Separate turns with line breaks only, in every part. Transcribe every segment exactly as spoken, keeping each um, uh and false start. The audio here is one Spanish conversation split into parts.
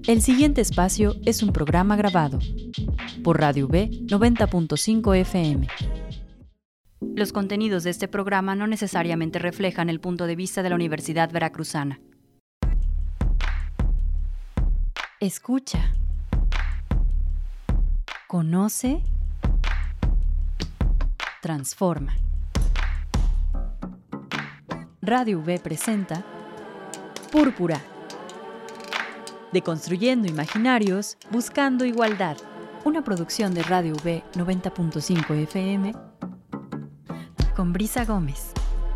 El siguiente espacio es un programa grabado por Radio V noventa punto cinco F M. Los contenidos de este programa no necesariamente reflejan el punto de vista de la Universidad Veracruzana. Escucha. Conoce. Transforma. Radio V presenta Púrpura. Deconstruyendo imaginarios, buscando igualdad. Una producción de Radio V noventa punto cinco F M con Brisa Gómez.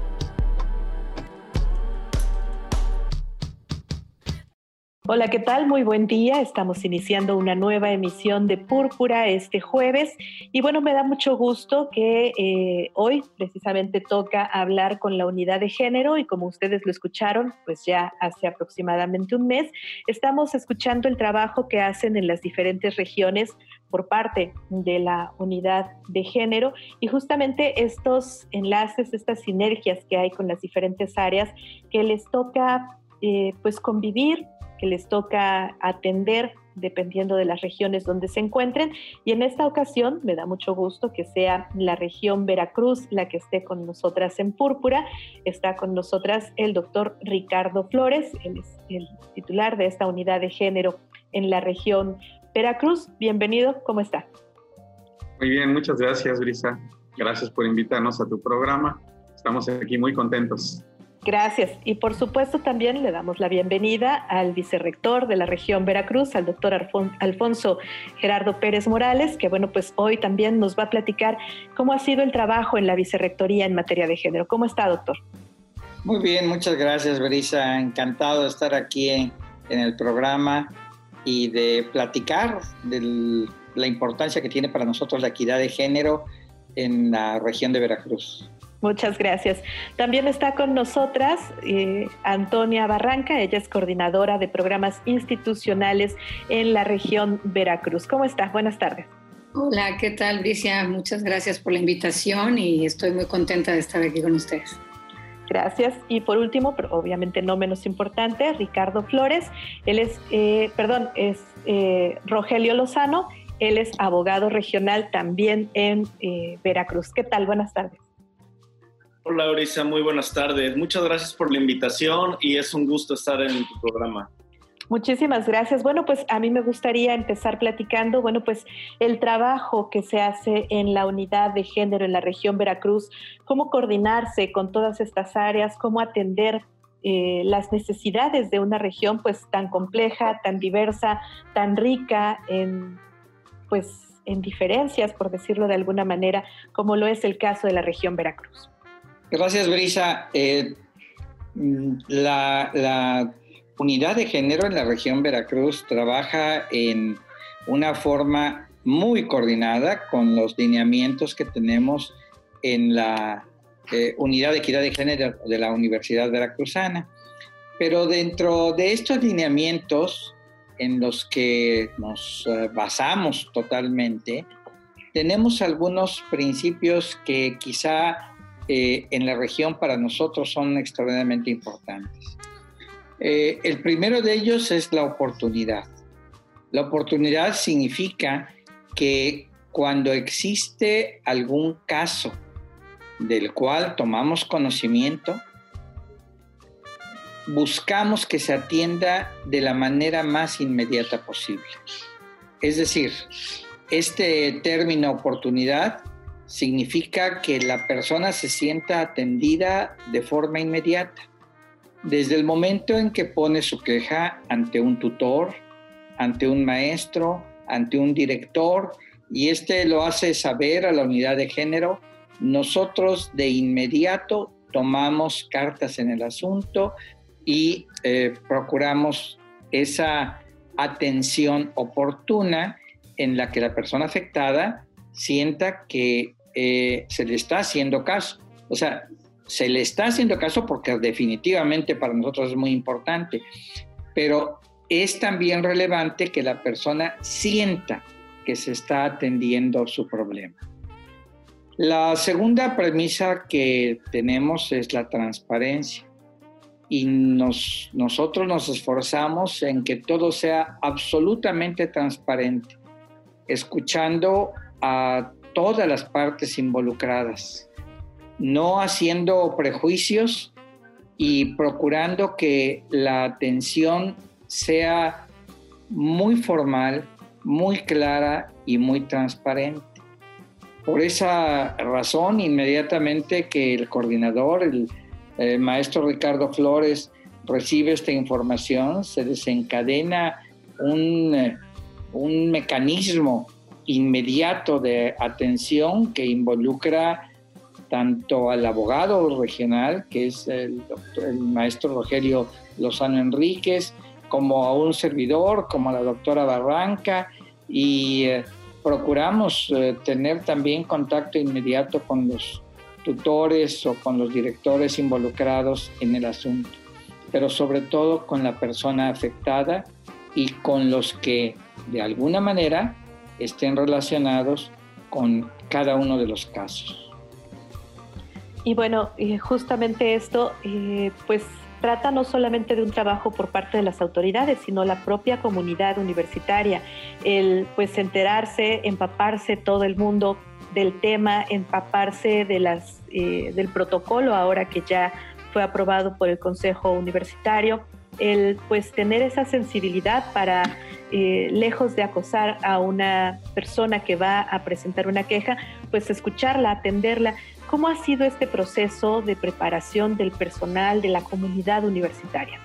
Hola, ¿qué tal? Muy buen día. Estamos iniciando una nueva emisión de Púrpura este jueves. Y bueno, me da mucho gusto que eh, hoy precisamente toca hablar con la unidad de género y como ustedes lo escucharon, pues ya hace aproximadamente un mes, estamos escuchando el trabajo que hacen en las diferentes regiones por parte de la unidad de género y justamente estos enlaces, estas sinergias que hay con las diferentes áreas que les toca eh, pues convivir, que les toca atender dependiendo de las regiones donde se encuentren. Y en esta ocasión me da mucho gusto que sea la región Veracruz la que esté con nosotras en Púrpura. Está con nosotras el doctor Ricardo Flores, él es el titular de esta unidad de género en la región Veracruz. Bienvenido, ¿cómo está?
Muy bien, muchas gracias, Brisa. Gracias por invitarnos a tu programa. Estamos aquí muy contentos.
Gracias. Y por supuesto también le damos la bienvenida al vicerrector de la región Veracruz, al doctor Alfon- Alfonso Gerardo Pérez Morales, que bueno, pues hoy también nos va a platicar cómo ha sido el trabajo en la vicerrectoría en materia de género. ¿Cómo está, doctor?
Muy bien, muchas gracias, Brisa. Encantado de estar aquí en, en el programa y de platicar de la importancia que tiene para nosotros la equidad de género en la región de Veracruz.
Muchas gracias. También está con nosotras eh, Antonia Barranca, ella es coordinadora de programas institucionales en la región Veracruz. ¿Cómo está? Buenas tardes.
Hola, ¿qué tal, Bricia? Muchas gracias por la invitación y estoy muy contenta de estar aquí con ustedes.
Gracias. Y por último, pero obviamente no menos importante, Ricardo Flores. Él es, eh, perdón, es eh, Rogelio Lozano. Él es abogado regional también en eh, Veracruz. ¿Qué tal? Buenas tardes.
Hola, Brisa, muy buenas tardes. Muchas gracias por la invitación y es un gusto estar en tu programa.
Muchísimas gracias. Bueno, pues a mí me gustaría empezar platicando, bueno, pues el trabajo que se hace en la unidad de género en la región Veracruz, cómo coordinarse con todas estas áreas, cómo atender eh, las necesidades de una región pues tan compleja, tan diversa, tan rica en, pues, en diferencias, por decirlo de alguna manera, como lo es el caso de la región Veracruz.
Gracias, Brisa. Eh, la, la unidad de género en la región Veracruz trabaja en una forma muy coordinada con los lineamientos que tenemos en la eh, unidad de equidad de género de la Universidad Veracruzana. Pero dentro de estos lineamientos en los que nos uh, basamos totalmente, tenemos algunos principios que quizá Eh, en la región para nosotros son extraordinariamente importantes. Eh, el primero de ellos es la oportunidad. La oportunidad significa que cuando existe algún caso del cual tomamos conocimiento, buscamos que se atienda de la manera más inmediata posible. Es decir, este término oportunidad significa que la persona se sienta atendida de forma inmediata. Desde el momento en que pone su queja ante un tutor, ante un maestro, ante un director, y este lo hace saber a la unidad de género, nosotros de inmediato tomamos cartas en el asunto y eh, procuramos esa atención oportuna en la que la persona afectada sienta que Eh, se le está haciendo caso. O sea, se le está haciendo caso porque definitivamente para nosotros es muy importante, pero es también relevante que la persona sienta que se está atendiendo su problema. La segunda premisa que tenemos es la transparencia. y nos, nosotros nos esforzamos en que todo sea absolutamente transparente, escuchando a todas las partes involucradas, no haciendo prejuicios y procurando que la atención sea muy formal, muy clara y muy transparente. Por esa razón, inmediatamente que el coordinador, el eh, maestro Ricardo Flores, recibe esta información, se desencadena un, eh, un mecanismo inmediato de atención que involucra tanto al abogado regional, que es el, doctor, el maestro Rogelio Lozano Enríquez, como a un servidor, como a la doctora Barranca, y eh, procuramos eh, tener también contacto inmediato con los tutores o con los directores involucrados en el asunto, pero sobre todo con la persona afectada y con los que de alguna manera estén relacionados con cada uno de los casos.
Y bueno, justamente esto, eh, pues trata no solamente de un trabajo por parte de las autoridades, sino la propia comunidad universitaria, el pues enterarse, empaparse todo el mundo del tema, empaparse de las, eh, del protocolo ahora que ya fue aprobado por el Consejo Universitario, el pues tener esa sensibilidad para, eh, lejos de acosar a una persona que va a presentar una queja, pues escucharla, atenderla. ¿Cómo ha sido este proceso de preparación del personal de la comunidad universitaria?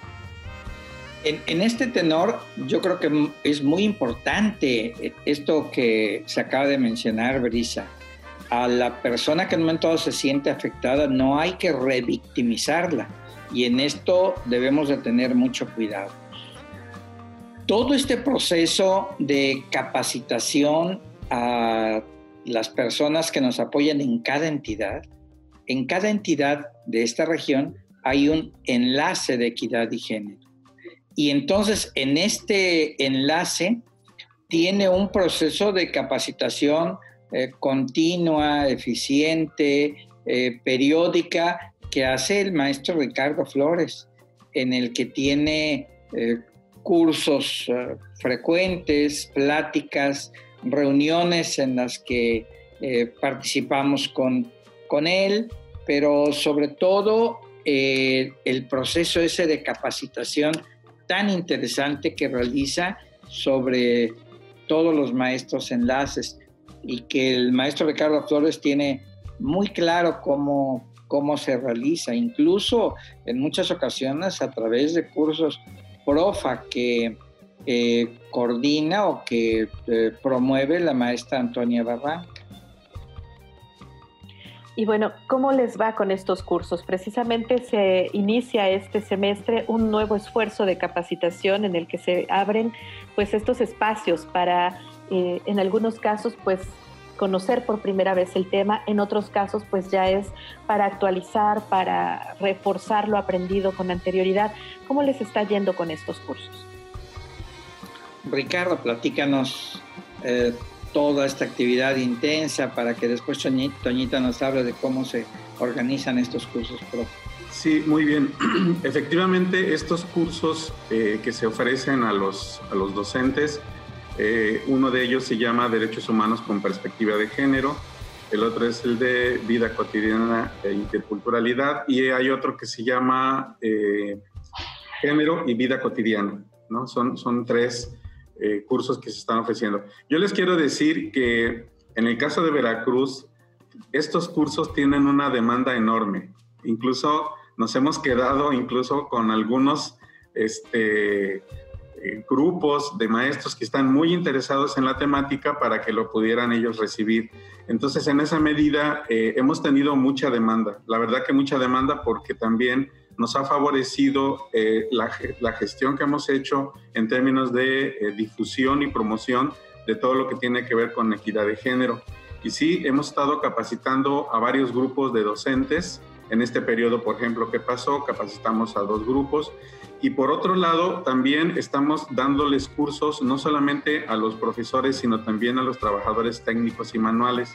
En, en este tenor, yo creo que es muy importante esto que se acaba de mencionar, Brisa. A la persona que en un momento dado se siente afectada, no hay que revictimizarla. Y en esto debemos de tener mucho cuidado. Todo este proceso de capacitación a las personas que nos apoyan en cada entidad, en cada entidad de esta región hay un enlace de equidad y género. Y entonces en este enlace tiene un proceso de capacitación eh, continua, eficiente, eh, periódica, que hace el maestro Ricardo Flores, en el que tiene eh, cursos eh, frecuentes, pláticas, reuniones en las que eh, participamos con, con él, pero sobre todo eh, el proceso ese de capacitación tan interesante que realiza sobre todos los maestros enlaces y que el maestro Ricardo Flores tiene muy claro cómo, cómo se realiza, incluso en muchas ocasiones a través de cursos PROFA que Eh, coordina o que eh, promueve la maestra Antonia Barranca.
Y bueno, ¿cómo les va con estos cursos? Precisamente se inicia este semestre un nuevo esfuerzo de capacitación en el que se abren pues estos espacios para, eh, en algunos casos, pues conocer por primera vez el tema, en otros casos pues ya es para actualizar, para reforzar lo aprendido con anterioridad. ¿Cómo les está yendo con estos cursos?
Ricardo, platícanos eh, toda esta actividad intensa para que después Toñita nos hable de cómo se organizan estos cursos, profe.
Sí, muy bien. Efectivamente, estos cursos eh, que se ofrecen a los, a los docentes, eh, uno de ellos se llama Derechos Humanos con Perspectiva de Género, el otro es el de Vida Cotidiana e Interculturalidad, y hay otro que se llama eh, Género y Vida Cotidiana, ¿no? Son, son tres Eh, cursos que se están ofreciendo. Yo les quiero decir que en el caso de Veracruz, estos cursos tienen una demanda enorme. Incluso nos hemos quedado incluso con algunos este, eh, grupos de maestros que están muy interesados en la temática para que lo pudieran ellos recibir. Entonces, en esa medida, eh, hemos tenido mucha demanda. La verdad que mucha demanda porque también nos ha favorecido eh, la, la gestión que hemos hecho en términos de eh, difusión y promoción de todo lo que tiene que ver con equidad de género. Y sí, hemos estado capacitando a varios grupos de docentes. En este periodo, por ejemplo, que pasó, capacitamos a dos grupos. Y por otro lado, también estamos dándoles cursos no solamente a los profesores, sino también a los trabajadores técnicos y manuales.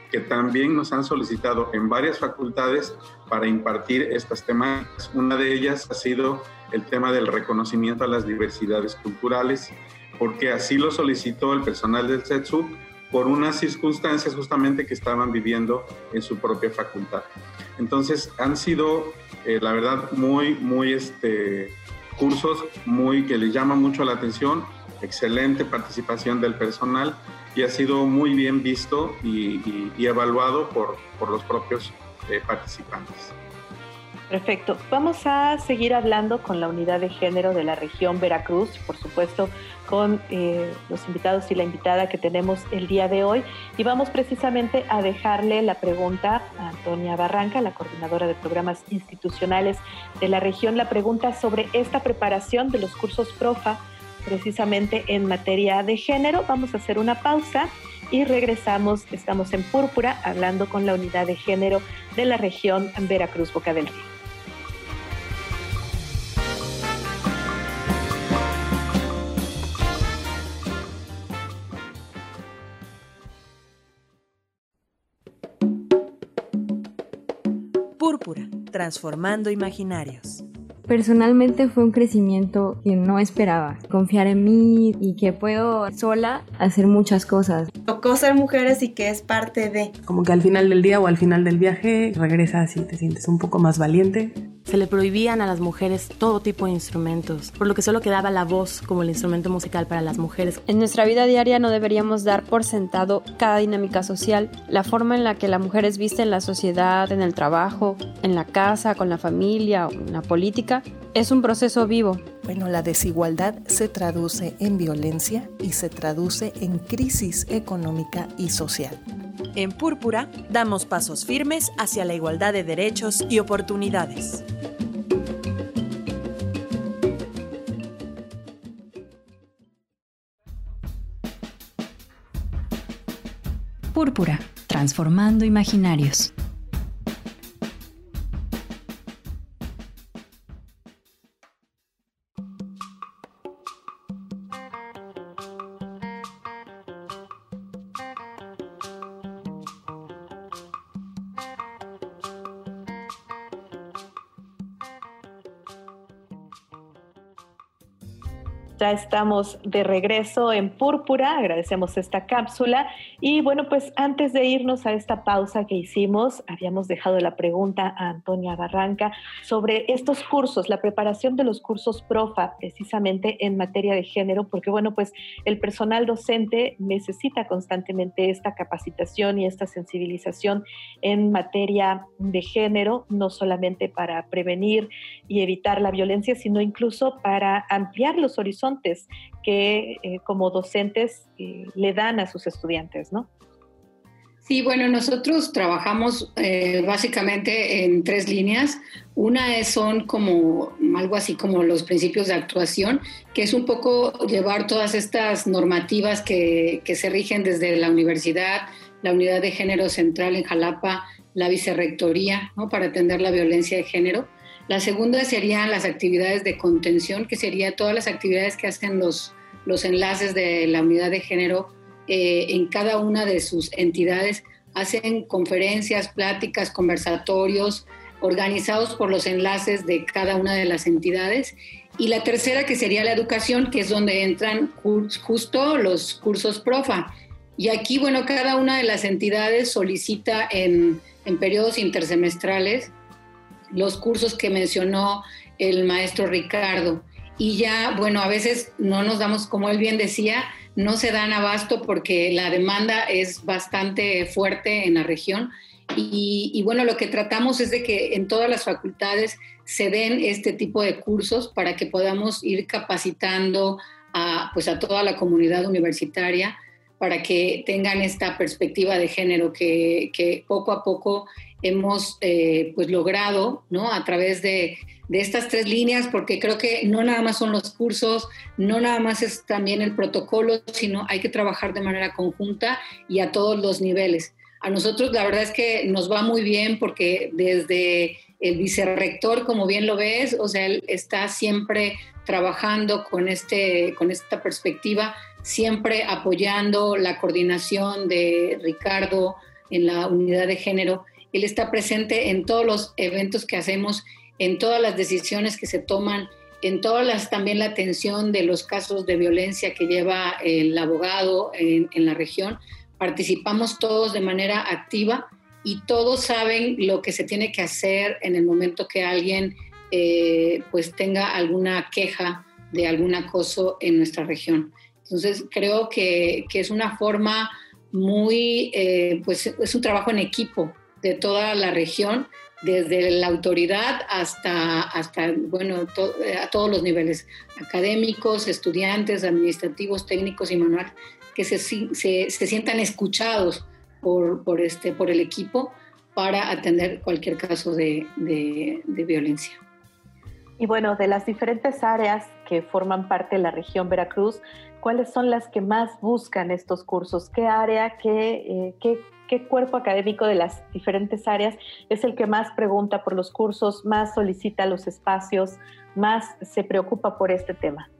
que también nos han solicitado en varias facultades para impartir estas temáticas. Una de ellas ha sido el tema del reconocimiento a las diversidades culturales, porque así lo solicitó el personal del CETSUC por unas circunstancias justamente que estaban viviendo en su propia facultad. Entonces han sido, eh, la verdad, muy, muy este, cursos muy, que les llama mucho la atención, excelente participación del personal y ha sido muy bien visto y, y, y evaluado por, por los propios eh, participantes.
Perfecto. Vamos a seguir hablando con la unidad de género de la región Veracruz, por supuesto, con eh, los invitados y la invitada que tenemos el día de hoy. Y vamos precisamente a dejarle la pregunta a Antonia Barranca, la coordinadora de programas institucionales de la región, la pregunta sobre esta preparación de los cursos PROFA, precisamente en materia de género. Vamos a hacer una pausa y regresamos. Estamos en Púrpura, hablando con la unidad de género de la región Veracruz, Boca del Río.
Púrpura, transformando imaginarios.
Personalmente fue un crecimiento que no esperaba. Confiar en mí y que puedo sola hacer muchas cosas.
Tocó ser mujeres y que es parte de...
Como que al final del día o al final del viaje regresas y te sientes un poco más valiente.
Se le prohibían a las mujeres todo tipo de instrumentos, por lo que solo quedaba la voz como el instrumento musical para las mujeres.
En nuestra vida diaria no deberíamos dar por sentado cada dinámica social, la forma en la que la mujer es vista en la sociedad, en el trabajo, en la casa, con la familia o en la política. Es un proceso vivo.
Bueno, la desigualdad se traduce en violencia y se traduce en crisis económica y social.
En Púrpura, damos pasos firmes hacia la igualdad de derechos y oportunidades.
Púrpura, transformando imaginarios.
Ya estamos de regreso en Púrpura, agradecemos esta cápsula y bueno, pues antes de irnos a esta pausa que hicimos, habíamos dejado la pregunta a Antonia Barranca sobre estos cursos, la preparación de los cursos PROFA precisamente en materia de género, porque bueno, pues el personal docente necesita constantemente esta capacitación y esta sensibilización en materia de género, no solamente para prevenir y evitar la violencia, sino incluso para ampliar los horizontes que eh, como docentes eh, le dan a sus estudiantes, ¿no?
Sí, bueno, nosotros trabajamos eh, básicamente en tres líneas. Una es, son como algo así como los principios de actuación, que es un poco llevar todas estas normativas que, que se rigen desde la universidad, la Unidad de Género Central en Jalapa, la Vicerrectoría, ¿no?, para atender la violencia de género. La segunda serían las actividades de contención, que serían todas las actividades que hacen los, los enlaces de la unidad de género eh, en cada una de sus entidades. Hacen conferencias, pláticas, conversatorios organizados por los enlaces de cada una de las entidades. Y la tercera, que sería la educación, que es donde entran justo los cursos PROFA. Y aquí, bueno, cada una de las entidades solicita en, en periodos intersemestrales los cursos que mencionó el maestro Ricardo. Y ya, bueno, a veces no nos damos, como él bien decía, no se dan abasto porque la demanda es bastante fuerte en la región. Y, y bueno, lo que tratamos es de que en todas las facultades se den este tipo de cursos para que podamos ir capacitando a, pues a toda la comunidad universitaria para que tengan esta perspectiva de género que, que poco a poco hemos eh, pues logrado, ¿no?, a través de, de estas tres líneas, porque creo que no nada más son los cursos, no nada más es también el protocolo, sino hay que trabajar de manera conjunta y a todos los niveles. A nosotros la verdad es que nos va muy bien porque desde el vicerrector, como bien lo ves, o sea, él está siempre trabajando con, este, con esta perspectiva, siempre apoyando la coordinación de Ricardo, en la unidad de género. Él está presente en todos los eventos que hacemos, en todas las decisiones que se toman, en todas las, también la atención de los casos de violencia que lleva el abogado en, en la región. Participamos todos de manera activa y todos saben lo que se tiene que hacer en el momento que alguien eh, pues tenga alguna queja de algún acoso en nuestra región. Entonces creo que, que es una forma muy, eh, pues es un trabajo en equipo de toda la región, desde la autoridad hasta, hasta bueno, to, a todos los niveles, académicos, estudiantes, administrativos, técnicos y manuales, que se, se, se sientan escuchados por, por, este, por el equipo para atender cualquier caso de, de, de violencia.
Y bueno, de las diferentes áreas que forman parte de la región Veracruz, ¿cuáles son las que más buscan estos cursos? ¿Qué área, qué, eh, qué, qué cuerpo académico de las diferentes áreas es el que más pregunta por los cursos, más solicita los espacios, más se preocupa por este tema?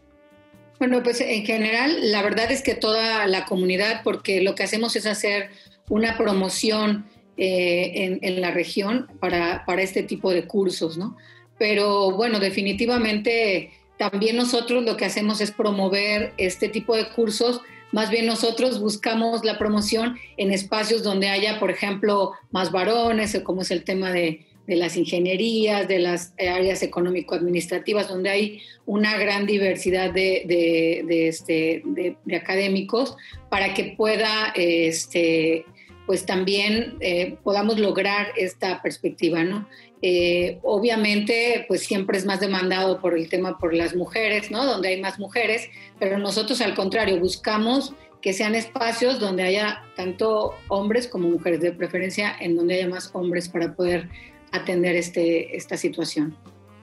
Bueno, pues en general, la verdad es que toda la comunidad, porque lo que hacemos es hacer una promoción eh, en, en la región para, para este tipo de cursos, ¿no? Pero bueno, definitivamente también nosotros lo que hacemos es promover este tipo de cursos. Más bien nosotros buscamos la promoción en espacios donde haya, por ejemplo, más varones, como es el tema de, de las ingenierías, de las áreas económico-administrativas, donde hay una gran diversidad de, de, de, este, de, de académicos, para que pueda, este, pues también eh, podamos lograr esta perspectiva, ¿no? Eh, obviamente, pues siempre es más demandado por el tema por las mujeres, ¿no? Donde hay más mujeres, pero nosotros al contrario buscamos que sean espacios donde haya tanto hombres como mujeres, de preferencia en donde haya más hombres para poder atender este, esta situación.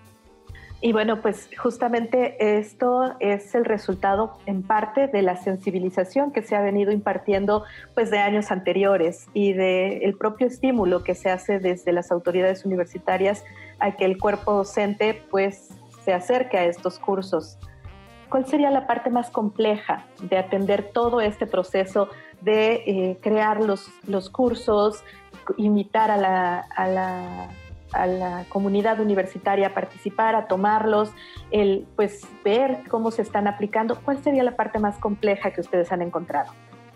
Y bueno, pues justamente esto es el resultado en parte de la sensibilización que se ha venido impartiendo pues de años anteriores y del propio estímulo que se hace desde las autoridades universitarias a que el cuerpo docente pues se acerque a estos cursos. ¿Cuál sería la parte más compleja de atender todo este proceso de eh, crear los, los cursos, invitar a la, a la a la comunidad universitaria a participar, a tomarlos, el pues ver cómo se están aplicando? ¿Cuál sería la parte más compleja que ustedes han encontrado?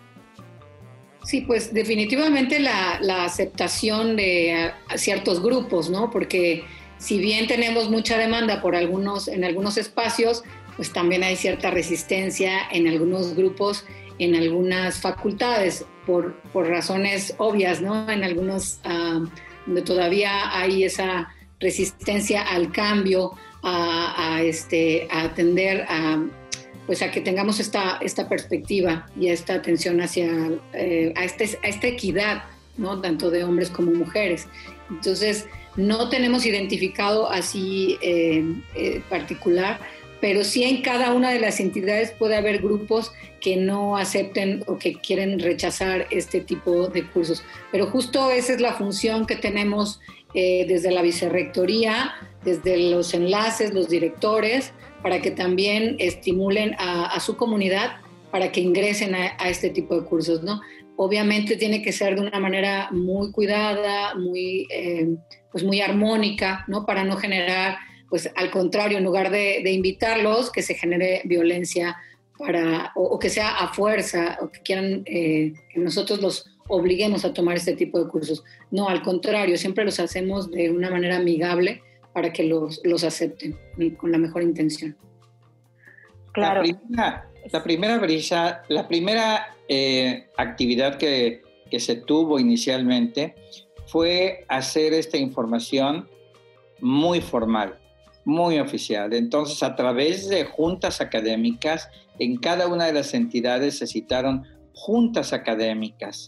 Sí, pues definitivamente la, la aceptación de ciertos grupos, ¿no? Porque si bien tenemos mucha demanda por algunos, en algunos espacios, pues también hay cierta resistencia en algunos grupos, en algunas facultades, por, por razones obvias, ¿no? En algunos uh, donde todavía hay esa resistencia al cambio, a, a, este, a atender a, pues a que tengamos esta, esta perspectiva y esta atención hacia eh, a, este, a esta equidad, ¿no? Tanto de hombres como mujeres. Entonces, no tenemos identificado así eh, eh, particular, pero sí en cada una de las entidades puede haber grupos que no acepten o que quieren rechazar este tipo de cursos. Pero justo esa es la función que tenemos eh, desde la vicerrectoría, desde los enlaces, los directores, para que también estimulen a, a su comunidad para que ingresen a, a este tipo de cursos, ¿no? Obviamente tiene que ser de una manera muy cuidada, muy, eh, pues muy armónica, ¿no? Para no generar, pues al contrario, en lugar de, de invitarlos, que se genere violencia para, o, o que sea a fuerza, o que quieran eh, que nosotros los obliguemos a tomar este tipo de cursos. No, al contrario, siempre los hacemos de una manera amigable para que los, los acepten y con la mejor intención.
Claro. La primera, la primera brisa, la primera eh, actividad que, que se tuvo inicialmente fue hacer esta información muy formal, muy oficial. Entonces, a través de juntas académicas, en cada una de las entidades se citaron juntas académicas.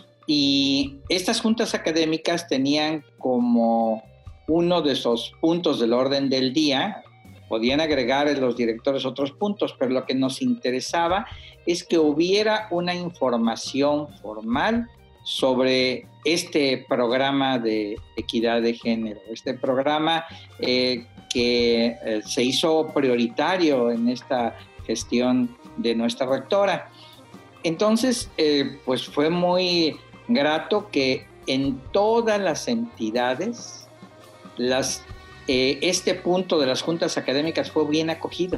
Y estas juntas académicas tenían como uno de esos puntos del orden del día, podían agregar los directores otros puntos, pero lo que nos interesaba es que hubiera una información formal sobre este programa de equidad de género, este programa eh, que eh, se hizo prioritario en esta gestión de nuestra rectora. Entonces, eh, pues fue muy grato que en todas las entidades las, eh, este punto de las juntas académicas fue bien acogido.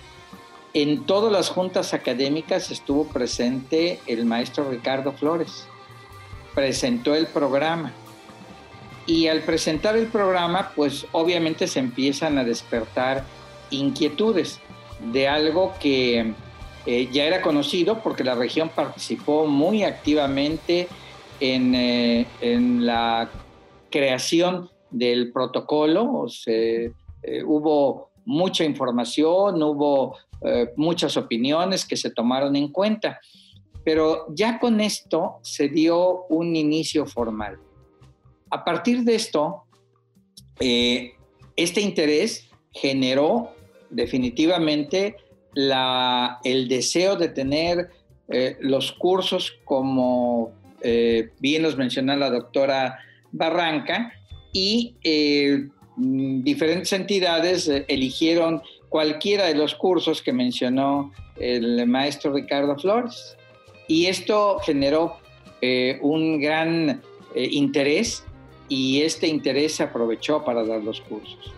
En todas las juntas académicas estuvo presente el maestro Ricardo Flores, presentó el programa y al presentar el programa, pues obviamente se empiezan a despertar inquietudes de algo que eh, ya era conocido porque la región participó muy activamente en, eh, en la creación del protocolo. O sea, eh, hubo mucha información, hubo eh, muchas opiniones que se tomaron en cuenta, pero ya con esto se dio un inicio formal. A partir de esto, eh, este interés generó definitivamente la, el deseo de tener eh, los cursos como eh, bien los mencionó la doctora Barranca, y eh, diferentes entidades eh, eligieron cualquiera de los cursos que mencionó el maestro Ricardo Flores. Y esto generó eh, un gran eh, interés, y este interés se aprovechó para dar los cursos.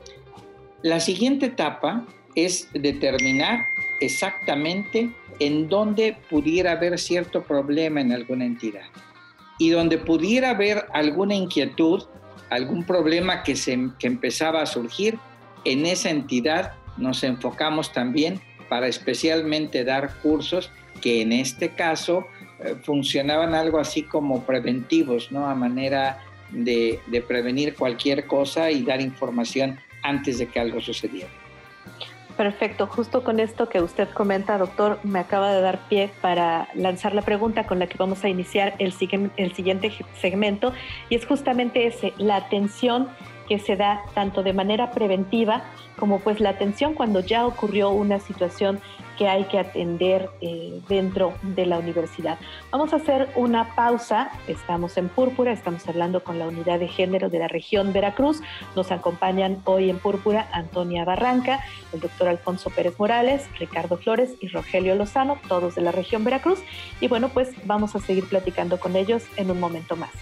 La siguiente etapa es determinar exactamente en dónde pudiera haber cierto problema en alguna entidad. Y donde pudiera haber alguna inquietud, algún problema que, se, que empezaba a surgir, en esa entidad nos enfocamos también para especialmente dar cursos que en este caso eh, funcionaban algo así como preventivos, ¿no? A manera de, de prevenir cualquier cosa y dar información antes de que algo sucediera.
Perfecto, justo con esto que usted comenta, doctor, me acaba de dar pie para lanzar la pregunta con la que vamos a iniciar el, el siguiente segmento, y es justamente ese, la atención que se da tanto de manera preventiva como pues la atención cuando ya ocurrió una situación que hay que atender eh, dentro de la universidad. Vamos a hacer una pausa, estamos en Púrpura, estamos hablando con la Unidad de Género de la región Veracruz. Nos acompañan hoy en Púrpura Antonia Barranca, el doctor Alfonso Pérez Morales, Ricardo Flores y Rogelio Lozano, todos de la región Veracruz. Y bueno, pues vamos a seguir platicando con ellos en un momento más.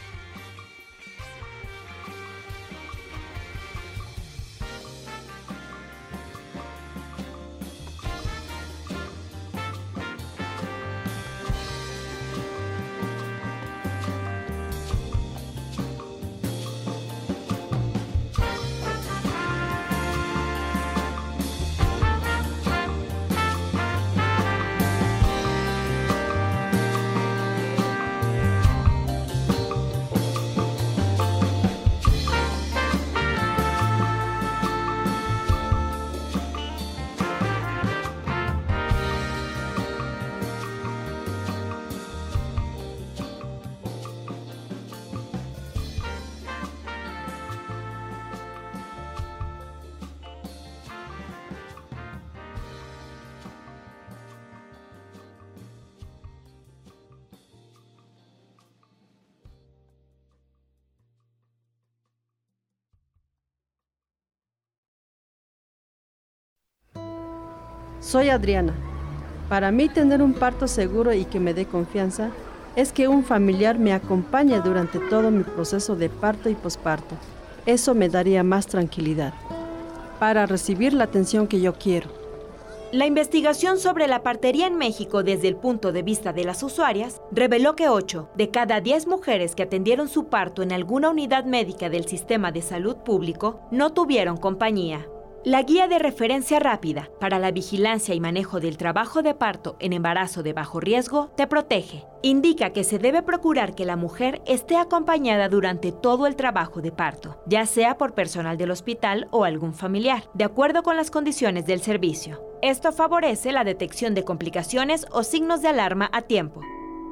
Soy Adriana. Para mí tener un parto seguro y que me dé confianza es que un familiar me acompañe durante todo mi proceso de parto y posparto. Eso me daría más tranquilidad para recibir la atención que yo quiero.
La investigación sobre la partería en México desde el punto de vista de las usuarias reveló que ocho de cada diez mujeres que atendieron su parto en alguna unidad médica del sistema de salud público no tuvieron compañía. La Guía de Referencia Rápida para la Vigilancia y Manejo del Trabajo de Parto en Embarazo de Bajo Riesgo te protege. Indica que se debe procurar que la mujer esté acompañada durante todo el trabajo de parto, ya sea por personal del hospital o algún familiar, de acuerdo con las condiciones del servicio. Esto favorece la detección de complicaciones o signos de alarma a tiempo.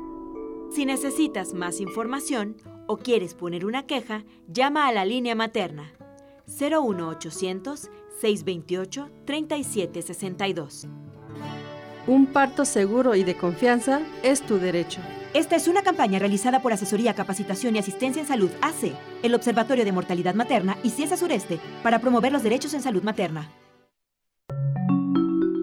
Si necesitas más información o quieres poner una queja, llama a la línea materna cero uno ochocientos, seiscientos veintiocho, treinta y siete sesenta y dos.
Un parto seguro y de confianza es tu derecho.
Esta es una campaña realizada por Asesoría, Capacitación y Asistencia en Salud A C E, el Observatorio de Mortalidad Materna y Ciesa Sureste, para promover los derechos en salud materna.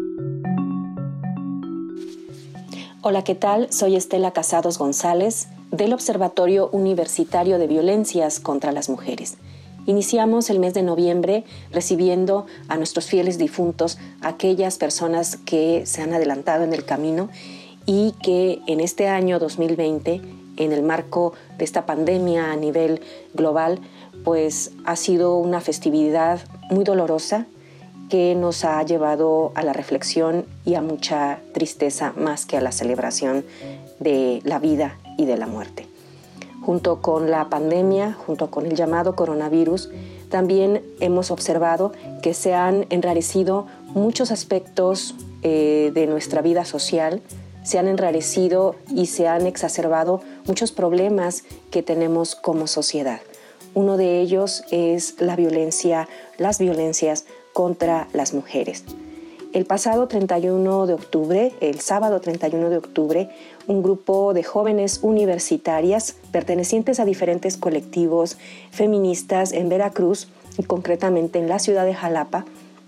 Hola, ¿qué tal? Soy Estela Casados González, del Observatorio Universitario de Violencias contra las Mujeres. Iniciamos el mes de noviembre recibiendo a nuestros fieles difuntos, aquellas personas que se han adelantado en el camino y que en este año dos mil veinte, en el marco de esta pandemia a nivel global, pues ha sido una festividad muy dolorosa que nos ha llevado a la reflexión y a mucha tristeza más que a la celebración de la vida y de la muerte. Junto con la pandemia, junto con el llamado coronavirus, también hemos observado que se han enrarecido muchos aspectos eh, de nuestra vida social, se han enrarecido y se han exacerbado muchos problemas que tenemos como sociedad. Uno de ellos es la violencia, las violencias contra las mujeres. El pasado treinta y uno de octubre, el sábado treinta y uno de octubre, un grupo de jóvenes universitarias pertenecientes a diferentes colectivos feministas en Veracruz y concretamente en la ciudad de Jalapa,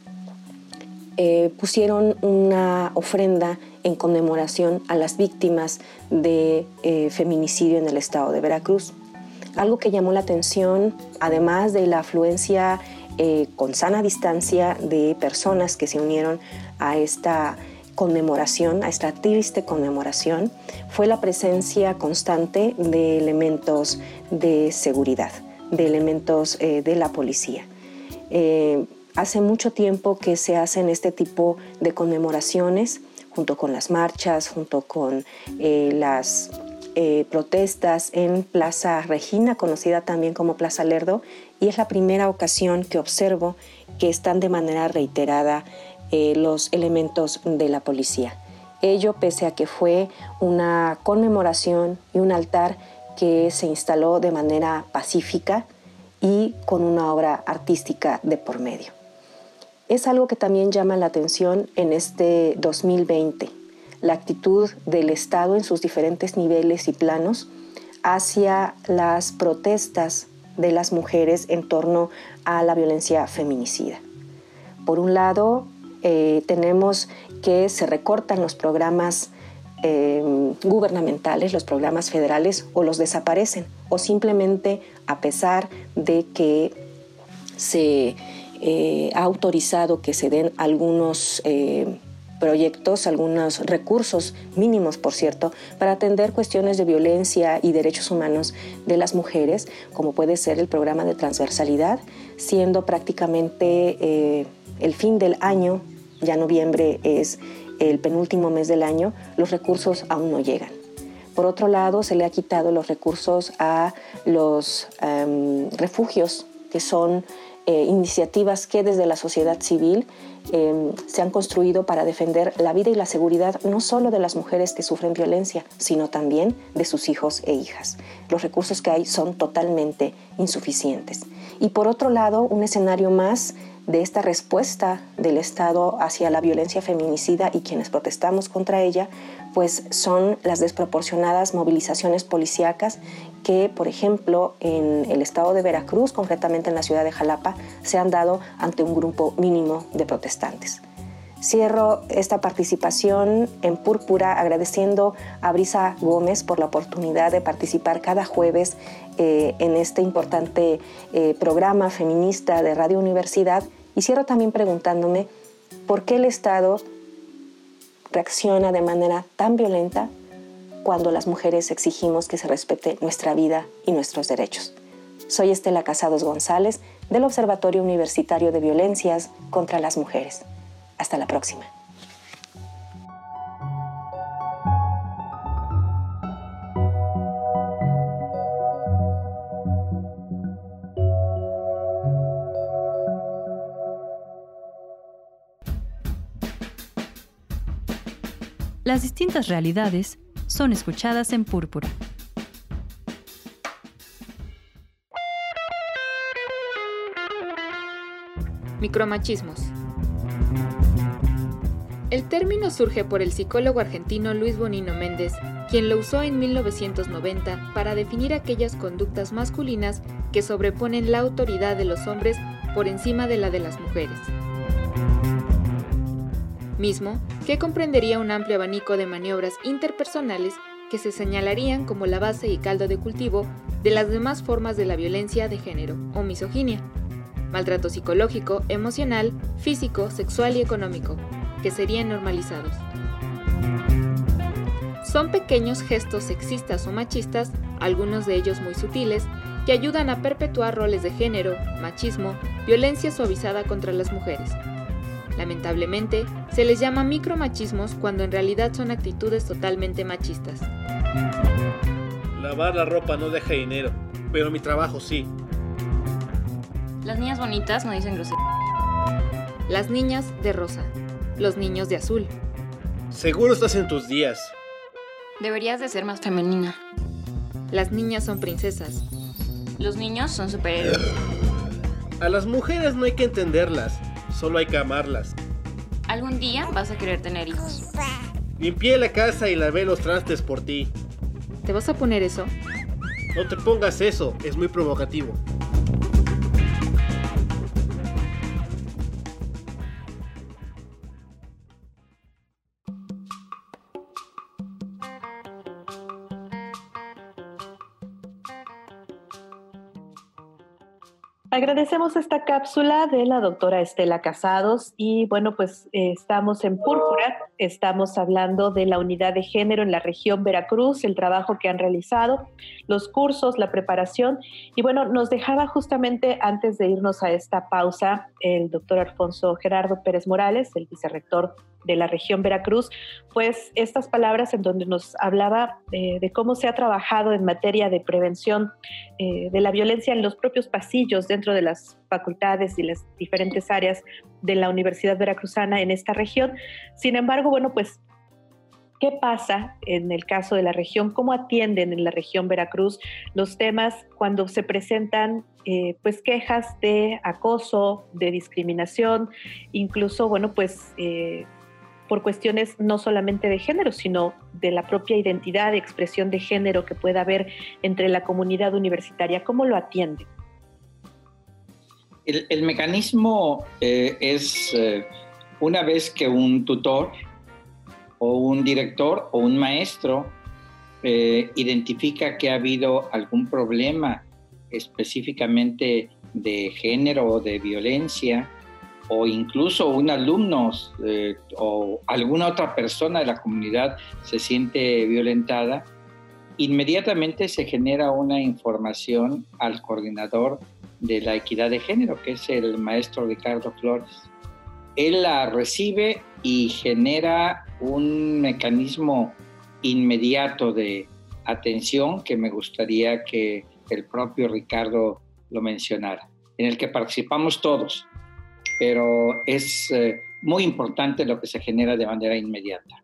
eh, pusieron una ofrenda en conmemoración a las víctimas de eh, feminicidio en el estado de Veracruz. Algo que llamó la atención, además de la afluencia eh, con sana distancia de personas que se unieron a esta conmemoración, a esta triste conmemoración, fue la presencia constante de elementos de seguridad, de elementos eh, de la policía. Eh, hace mucho tiempo que se hacen este tipo de conmemoraciones, junto con las marchas, junto con eh, las eh, protestas en Plaza Regina, conocida también como Plaza Lerdo, y es la primera ocasión que observo que están de manera reiterada Eh, los elementos de la policía. Ello pese a que fue una conmemoración y un altar que se instaló de manera pacífica y con una obra artística de por medio. Es algo que también llama la atención en este dos mil veinte, la actitud del Estado en sus diferentes niveles y planos hacia las protestas de las mujeres en torno a la violencia feminicida. Por un lado, Eh, tenemos que se recortan los programas eh, gubernamentales, los programas federales, o los desaparecen, o simplemente, a pesar de que se eh, ha autorizado que se den algunos eh, proyectos, algunos recursos mínimos, por cierto, para atender cuestiones de violencia y derechos humanos de las mujeres, como puede ser el programa de transversalidad, siendo prácticamente eh, el fin del año, ya noviembre es el penúltimo mes del año, los recursos aún no llegan. Por otro lado, se le ha quitado los recursos a los um, refugios, que son eh, iniciativas que desde la sociedad civil eh, se han construido para defender la vida y la seguridad no solo de las mujeres que sufren violencia, sino también de sus hijos e hijas. Los recursos que hay son totalmente insuficientes. Y por otro lado, un escenario más de esta respuesta del Estado hacia la violencia feminicida y quienes protestamos contra ella, pues son las desproporcionadas movilizaciones policíacas que, por ejemplo, en el estado de Veracruz, concretamente en la ciudad de Jalapa, se han dado ante un grupo mínimo de protestantes. Cierro esta participación en Púrpura agradeciendo a Brisa Gómez por la oportunidad de participar cada jueves eh, en este importante eh, programa feminista de Radio Universidad, y cierro también preguntándome por qué el Estado reacciona de manera tan violenta cuando las mujeres exigimos que se respete nuestra vida y nuestros derechos. Soy Estela Casados González del Observatorio Universitario de Violencias contra las Mujeres. Hasta la próxima.
Las distintas realidades son escuchadas en Púrpura.
Micromachismos. El término surge por el psicólogo argentino Luis Bonino Méndez, quien lo usó en mil novecientos noventa para definir aquellas conductas masculinas que sobreponen la autoridad de los hombres por encima de la de las mujeres. Mismo que comprendería un amplio abanico de maniobras interpersonales que se señalarían como la base y caldo de cultivo de las demás formas de la violencia de género o misoginia, maltrato psicológico, emocional, físico, sexual y económico, que serían normalizados. Son pequeños gestos sexistas o machistas, algunos de ellos muy sutiles, que ayudan a perpetuar roles de género, machismo, violencia suavizada contra las mujeres. Lamentablemente, se les llama micromachismos cuando en realidad son actitudes totalmente machistas.
Lavar la ropa no deja dinero, pero mi trabajo sí.
Las niñas bonitas no dicen groserías.
Las niñas de rosa, los niños de azul.
Seguro estás en tus días.
Deberías de ser más femenina.
Las niñas son princesas.
Los niños son superhéroes.
A las mujeres no hay que entenderlas, solo hay que amarlas.
Algún día vas a querer tener hijos.
Limpié la casa y lavé los trastes por ti.
¿Te vas a poner eso?
No te pongas eso, es muy provocativo.
Agradecemos esta cápsula de la doctora Estela Casados y bueno, pues eh, estamos en Púrpura, estamos hablando de la unidad de género en la región Veracruz, el trabajo que han realizado, los cursos, la preparación y bueno, nos dejaba justamente antes de irnos a esta pausa el doctor Alfonso Gerardo Pérez Morales, el vicerrector de la región Veracruz, pues estas palabras en donde nos hablaba eh, de cómo se ha trabajado en materia de prevención eh, de la violencia en los propios pasillos dentro de las facultades y las diferentes áreas de la Universidad Veracruzana en esta región. Sin embargo, bueno, pues, ¿qué pasa en el caso de la región? ¿Cómo atienden en la región Veracruz los temas cuando se presentan eh, pues quejas de acoso, de discriminación, incluso, bueno, pues, eh, por cuestiones no solamente de género, sino de la propia identidad y expresión de género que pueda haber entre la comunidad universitaria? ¿Cómo lo atienden?
El, el mecanismo eh, es eh, una vez que un tutor o un director o un maestro eh, identifica que ha habido algún problema específicamente de género o de violencia, o incluso un alumno eh, o alguna otra persona de la comunidad se siente violentada, inmediatamente se genera una información al coordinador de la equidad de género, que es el maestro Ricardo Flores. Él la recibe y genera un mecanismo inmediato de atención que me gustaría que el propio Ricardo lo mencionara, en el que participamos todos, pero es eh, muy importante lo que se genera de manera inmediata.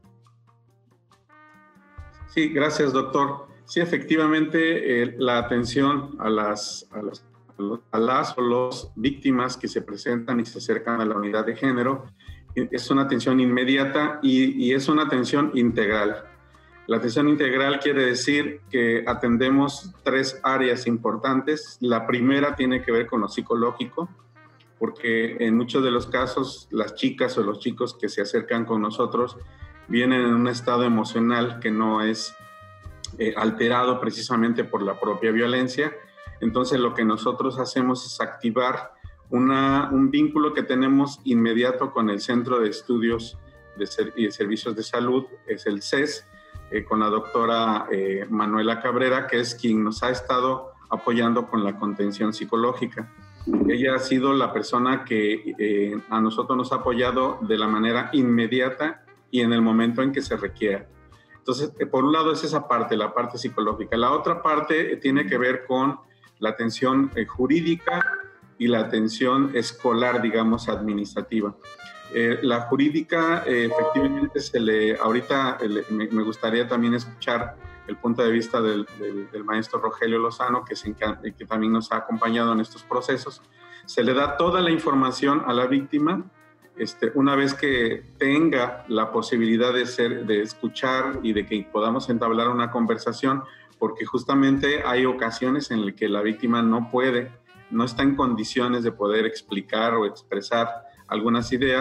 Sí, gracias, doctor. Sí, efectivamente, eh, la atención a las, a, las, a las o los víctimas que se presentan y se acercan a la unidad de género es una atención inmediata y, y es una atención integral. La atención integral quiere decir que atendemos tres áreas importantes. La primera tiene que ver con lo psicológico, porque en muchos de los casos las chicas o los chicos que se acercan con nosotros vienen en un estado emocional que no es eh, alterado precisamente por la propia violencia. Entonces lo que nosotros hacemos es activar una, un vínculo que tenemos inmediato con el Centro de Estudios de Ser- y de Servicios de Salud, es el C E S, eh, con la doctora eh, Manuela Cabrera, que es quien nos ha estado apoyando con la contención psicológica. Ella ha sido la persona que eh, a nosotros nos ha apoyado de la manera inmediata y en el momento en que se requiera. Entonces, eh, por un lado es esa parte, la parte psicológica. La otra parte eh, tiene que ver con la atención eh, jurídica y la atención escolar, digamos, administrativa. Eh, la jurídica, eh, efectivamente, se le, ahorita eh, le, me, me gustaría también escuchar el punto de vista del, del, del maestro Rogelio Lozano, que, se, que también nos ha acompañado en estos procesos. Se le da toda la información a la víctima, este, una vez que tenga la posibilidad de, ser, de escuchar y de que podamos entablar una conversación, porque justamente hay ocasiones en las que la víctima no puede, no está en condiciones de poder explicar o expresar algunas ideas.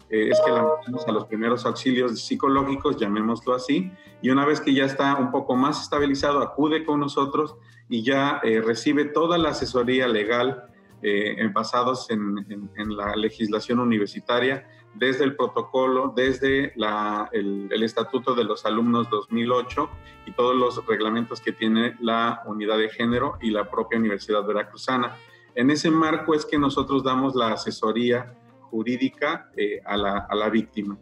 eh, es que la metemos a los primeros auxilios psicológicos, llamémoslo así, y una vez que ya está un poco más estabilizado, acude con nosotros y ya eh, recibe toda la asesoría legal eh, basados en, en, en la legislación universitaria, desde el protocolo, desde la, el, el Estatuto de los Alumnos dos mil ocho y todos los reglamentos que tiene la Unidad de Género y la propia Universidad Veracruzana. En ese marco es que nosotros damos la asesoría jurídica eh, a, la, a la víctima.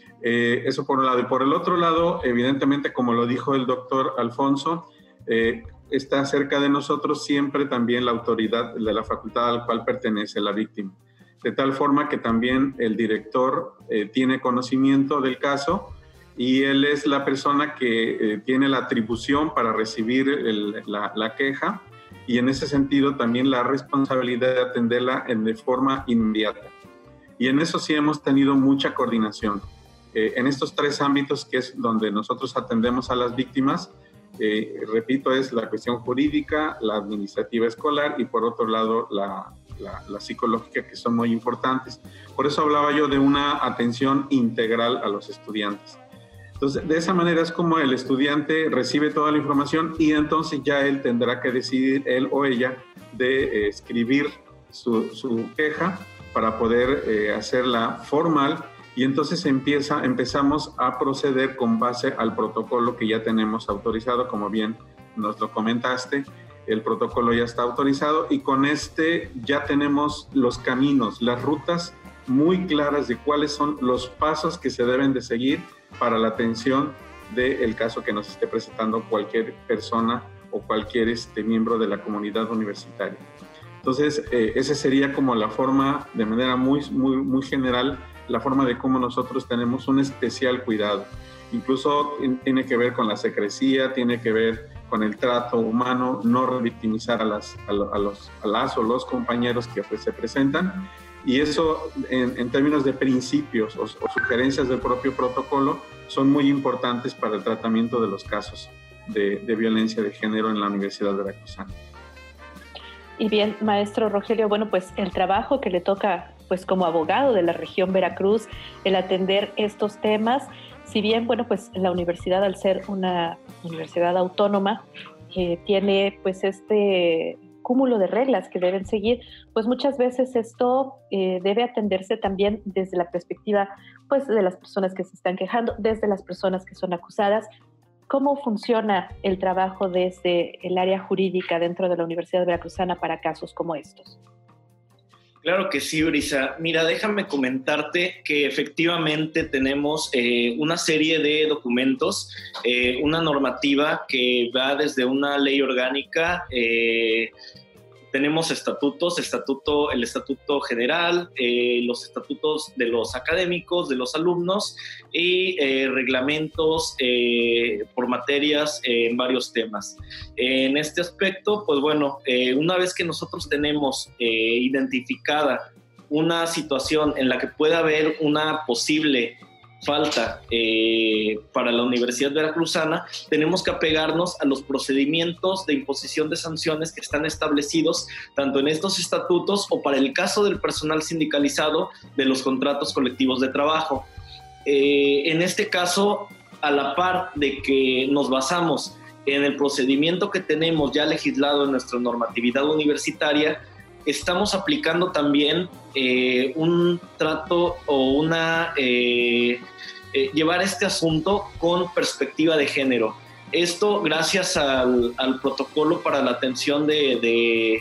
Eh, eso por un lado. Y por el otro lado, evidentemente, como lo dijo el doctor Alfonso, eh, está cerca de nosotros siempre también la autoridad de la facultad a la cual pertenece la víctima. De tal forma que también el director eh, tiene conocimiento del caso y él es la persona que eh, tiene la atribución para recibir el, la, la queja y en ese sentido también la responsabilidad de atenderla en, de forma inmediata. Y en eso sí hemos tenido mucha coordinación. Eh, en estos tres ámbitos que es donde nosotros atendemos a las víctimas, eh, repito, es la cuestión jurídica, la administrativa escolar y por otro lado la La, la psicológica, que son muy importantes. Por eso hablaba yo de una atención integral a los estudiantes. Entonces, de esa manera es como el estudiante recibe toda la información y entonces ya él tendrá que decidir, él o ella, de eh, escribir su, su queja para poder eh, hacerla formal y entonces empieza, empezamos a proceder con base al protocolo que ya tenemos autorizado, como bien nos lo comentaste. El protocolo ya está autorizado y con este ya tenemos los caminos, las rutas muy claras de cuáles son los pasos que se deben de seguir para la atención del caso que nos esté presentando cualquier persona o cualquier este, miembro de la comunidad universitaria. Entonces, eh, esa sería como la forma, de manera muy, muy, muy general, la forma de cómo nosotros tenemos un especial cuidado. Incluso tiene que ver con la secrecía, tiene que ver con el trato humano, no revictimizar a las, a, a los, a las o los compañeros que pues, se presentan. Y eso, en, en términos de principios o, o sugerencias del propio protocolo, son muy importantes para el tratamiento de los casos de, de violencia de género en la Universidad Veracruzana.
Y bien, maestro Rogelio, bueno, pues el trabajo que le toca pues como abogado de la región Veracruz, el atender estos temas, si bien, bueno, pues la universidad, al ser una universidad autónoma, eh, tiene pues este cúmulo de reglas que deben seguir, pues muchas veces esto eh, debe atenderse también desde la perspectiva pues de las personas que se están quejando, desde las personas que son acusadas. ¿Cómo funciona el trabajo desde el área jurídica dentro de la Universidad Veracruzana para casos como estos?
Claro que sí, Brisa. Mira, déjame comentarte que efectivamente tenemos eh, una serie de documentos, eh, una normativa que va desde una ley orgánica, eh, tenemos estatutos, estatuto, el estatuto general, eh, los estatutos de los académicos, de los alumnos y eh, reglamentos eh, por materias eh, en varios temas. En este aspecto, pues bueno, eh, una vez que nosotros tenemos eh, identificada una situación en la que pueda haber una posible falta eh, para la Universidad Veracruzana, tenemos que apegarnos a los procedimientos de imposición de sanciones que están establecidos tanto en estos estatutos o para el caso del personal sindicalizado de los contratos colectivos de trabajo. Eh, en este caso, a la par de que nos basamos en el procedimiento que tenemos ya legislado en nuestra normatividad universitaria, estamos aplicando también eh, un trato o una eh, eh, llevar este asunto con perspectiva de género. Esto gracias al, al protocolo para la atención de, de,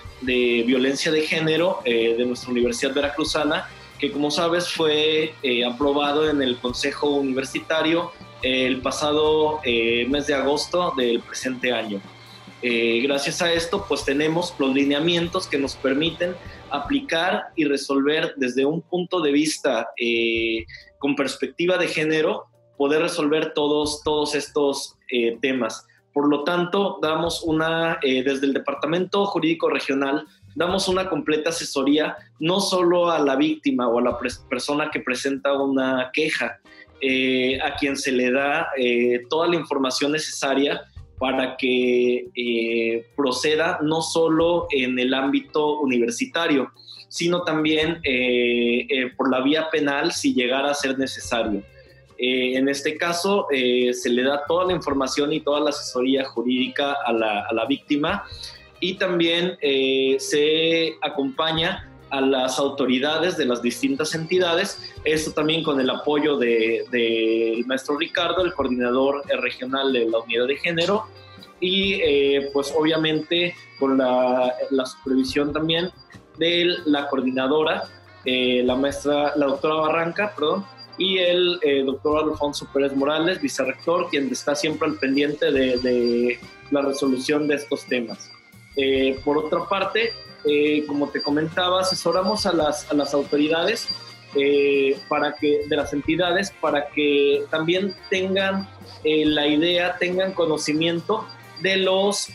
de violencia de género eh, de nuestra Universidad Veracruzana, que como sabes fue eh, aprobado en el Consejo Universitario eh, el pasado eh, mes de agosto del presente año. Eh, gracias a esto, pues tenemos los lineamientos que nos permiten aplicar y resolver desde un punto de vista eh, con perspectiva de género, poder resolver todos, todos estos eh, temas. Por lo tanto, damos una, eh, desde el Departamento Jurídico Regional, damos una completa asesoría no solo a la víctima o a la pres- persona que presenta una queja, eh, a quien se le da eh, toda la información necesaria para que eh, proceda no solo en el ámbito universitario, sino también eh, eh, por la vía penal si llegara a ser necesario. Eh, en este caso, eh, se le da toda la información y toda la asesoría jurídica a la, a la víctima, y también eh, se acompaña a las autoridades de las distintas entidades, esto también con el apoyo del de, de maestro Ricardo, el coordinador regional de la unidad de género, y eh, pues obviamente con la, la supervisión también de la coordinadora, eh, la maestra, la doctora Barranca, perdón, y el eh, doctor Alfonso Pérez Morales, vicerrector, quien está siempre al pendiente de, de la resolución de estos temas. Eh, por otra parte, eh, como te comentaba, asesoramos a las, a las autoridades eh, para que, de las entidades para que también tengan eh, la idea, tengan conocimiento de los,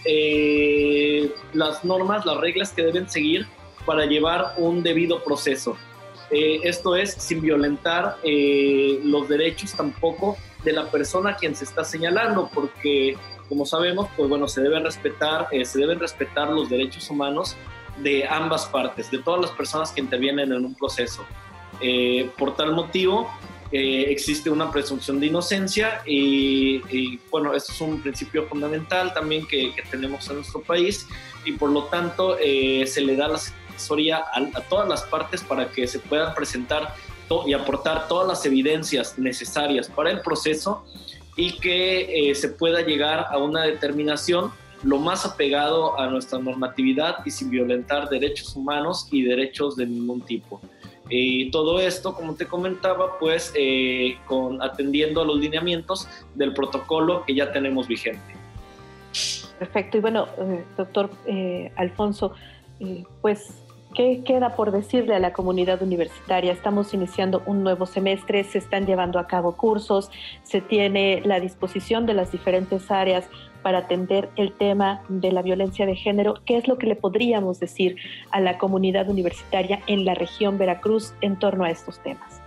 eh, las normas, las reglas que deben seguir para llevar un debido proceso. Eh, esto es sin violentar eh, los derechos tampoco de la persona a quien se está señalando, porque como sabemos, pues bueno, se deben respetar, eh, se deben respetar los derechos humanos de ambas partes, de todas las personas que intervienen en un proceso. Eh, por tal motivo, eh, existe una presunción de inocencia y, y bueno, esto es un principio fundamental también que, que tenemos en nuestro país, y por lo tanto eh, se le da la asesoría a, a todas las partes para que se puedan presentar to- y aportar todas las evidencias necesarias para el proceso, y que eh, se pueda llegar a una determinación lo más apegado a nuestra normatividad y sin violentar derechos humanos y derechos de ningún tipo. Y eh, todo esto, como te comentaba, pues eh, con, atendiendo a los lineamientos del protocolo que ya tenemos vigente.
Perfecto. Y bueno, eh, doctor eh, Alfonso, eh, pues, ¿qué queda por decirle a la comunidad universitaria? Estamos iniciando un nuevo semestre, se están llevando a cabo cursos, se tiene la disposición de las diferentes áreas para atender el tema de la violencia de género. ¿Qué es lo que le podríamos decir a la comunidad universitaria en la región Veracruz en torno a estos temas?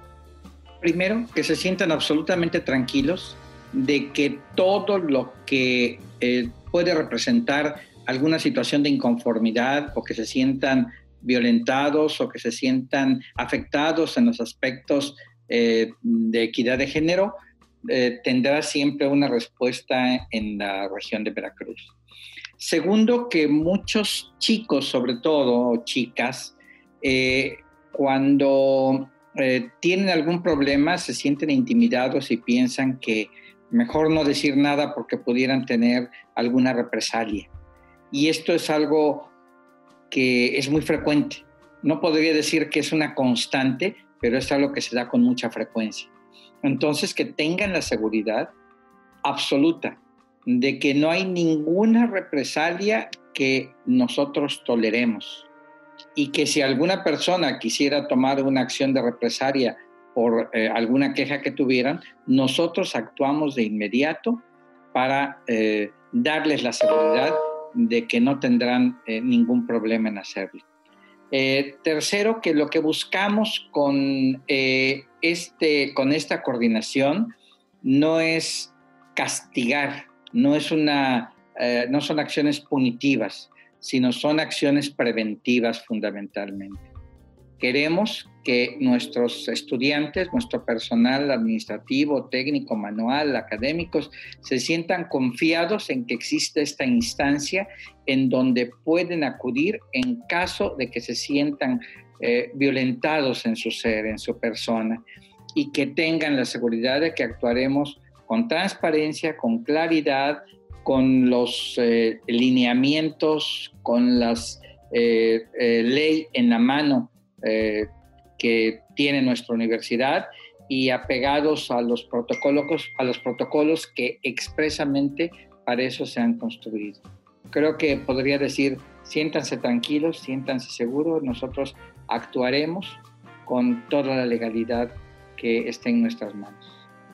Primero, que se sientan absolutamente tranquilos de que todo lo que eh, puede representar alguna situación de inconformidad, o que se sientan violentados o que se sientan afectados en los aspectos eh, de equidad de género, eh, tendrá siempre una respuesta en la región de Veracruz. Segundo, que muchos chicos, sobre todo chicas, eh, cuando eh, tienen algún problema se sienten intimidados y piensan que mejor no decir nada porque pudieran tener alguna represalia. Y esto es algo que es muy frecuente. No podría decir que es una constante, pero es algo que se da con mucha frecuencia. Entonces, que tengan la seguridad absoluta de que no hay ninguna represalia que nosotros toleremos, y que si alguna persona quisiera tomar una acción de represalia por eh, alguna queja que tuvieran, nosotros actuamos de inmediato para eh, darles la seguridad de que no tendrán eh, ningún problema en hacerlo. Eh, tercero, que lo que buscamos con, eh, este, con esta coordinación no es castigar, no, es una, eh, no son acciones punitivas, sino son acciones preventivas fundamentalmente. Queremos que nuestros estudiantes, nuestro personal administrativo, técnico, manual, académicos, se sientan confiados en que existe esta instancia en donde pueden acudir en caso de que se sientan eh, violentados en su ser, en su persona, y que tengan la seguridad de que actuaremos con transparencia, con claridad, con los eh, lineamientos, con las eh, eh, ley en la mano eh, que tiene nuestra universidad, y apegados a los protocolos, a los protocolos que expresamente para eso se han construido. Creo que podría decir, siéntanse tranquilos, siéntanse seguros, nosotros actuaremos con toda la legalidad que esté en nuestras manos.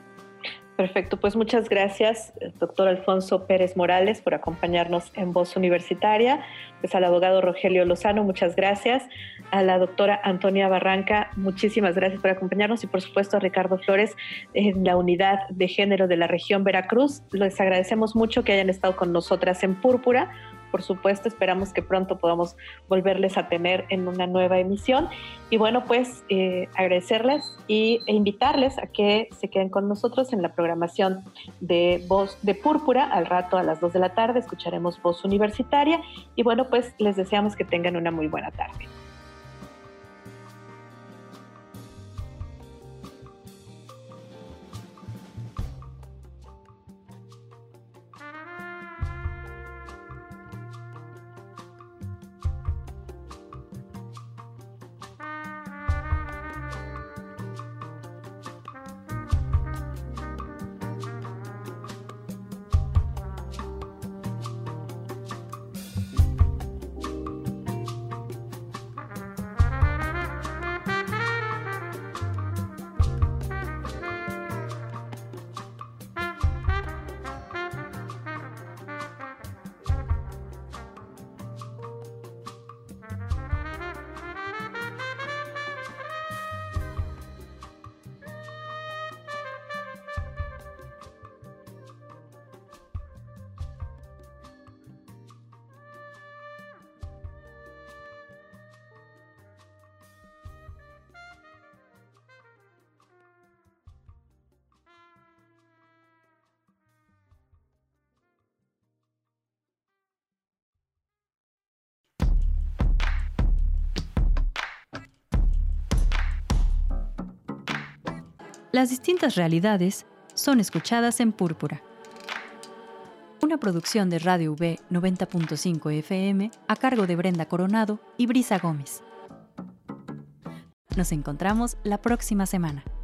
Perfecto, pues muchas gracias, doctor Alfonso Pérez Morales, por acompañarnos en Voz Universitaria. Pues al abogado Rogelio Lozano, muchas gracias. A la doctora Antonia Barranca, muchísimas gracias por acompañarnos. Y por supuesto a Ricardo Flores, en la Unidad de Género de la región Veracruz. Les agradecemos mucho que hayan estado con nosotras en Púrpura. Por por supuesto, esperamos que pronto podamos volverles a tener en una nueva emisión. Y bueno, pues eh, agradecerles y, e invitarles a que se queden con nosotros en la programación de Voz de Púrpura. Al rato, a las dos de la tarde, escucharemos Voz Universitaria. Y bueno, pues les deseamos que tengan una muy buena tarde.
Las distintas realidades son escuchadas en Púrpura. Una producción de Radio V noventa punto cinco F M a cargo de Brenda Coronado y Brisa Gómez. Nos encontramos la próxima semana.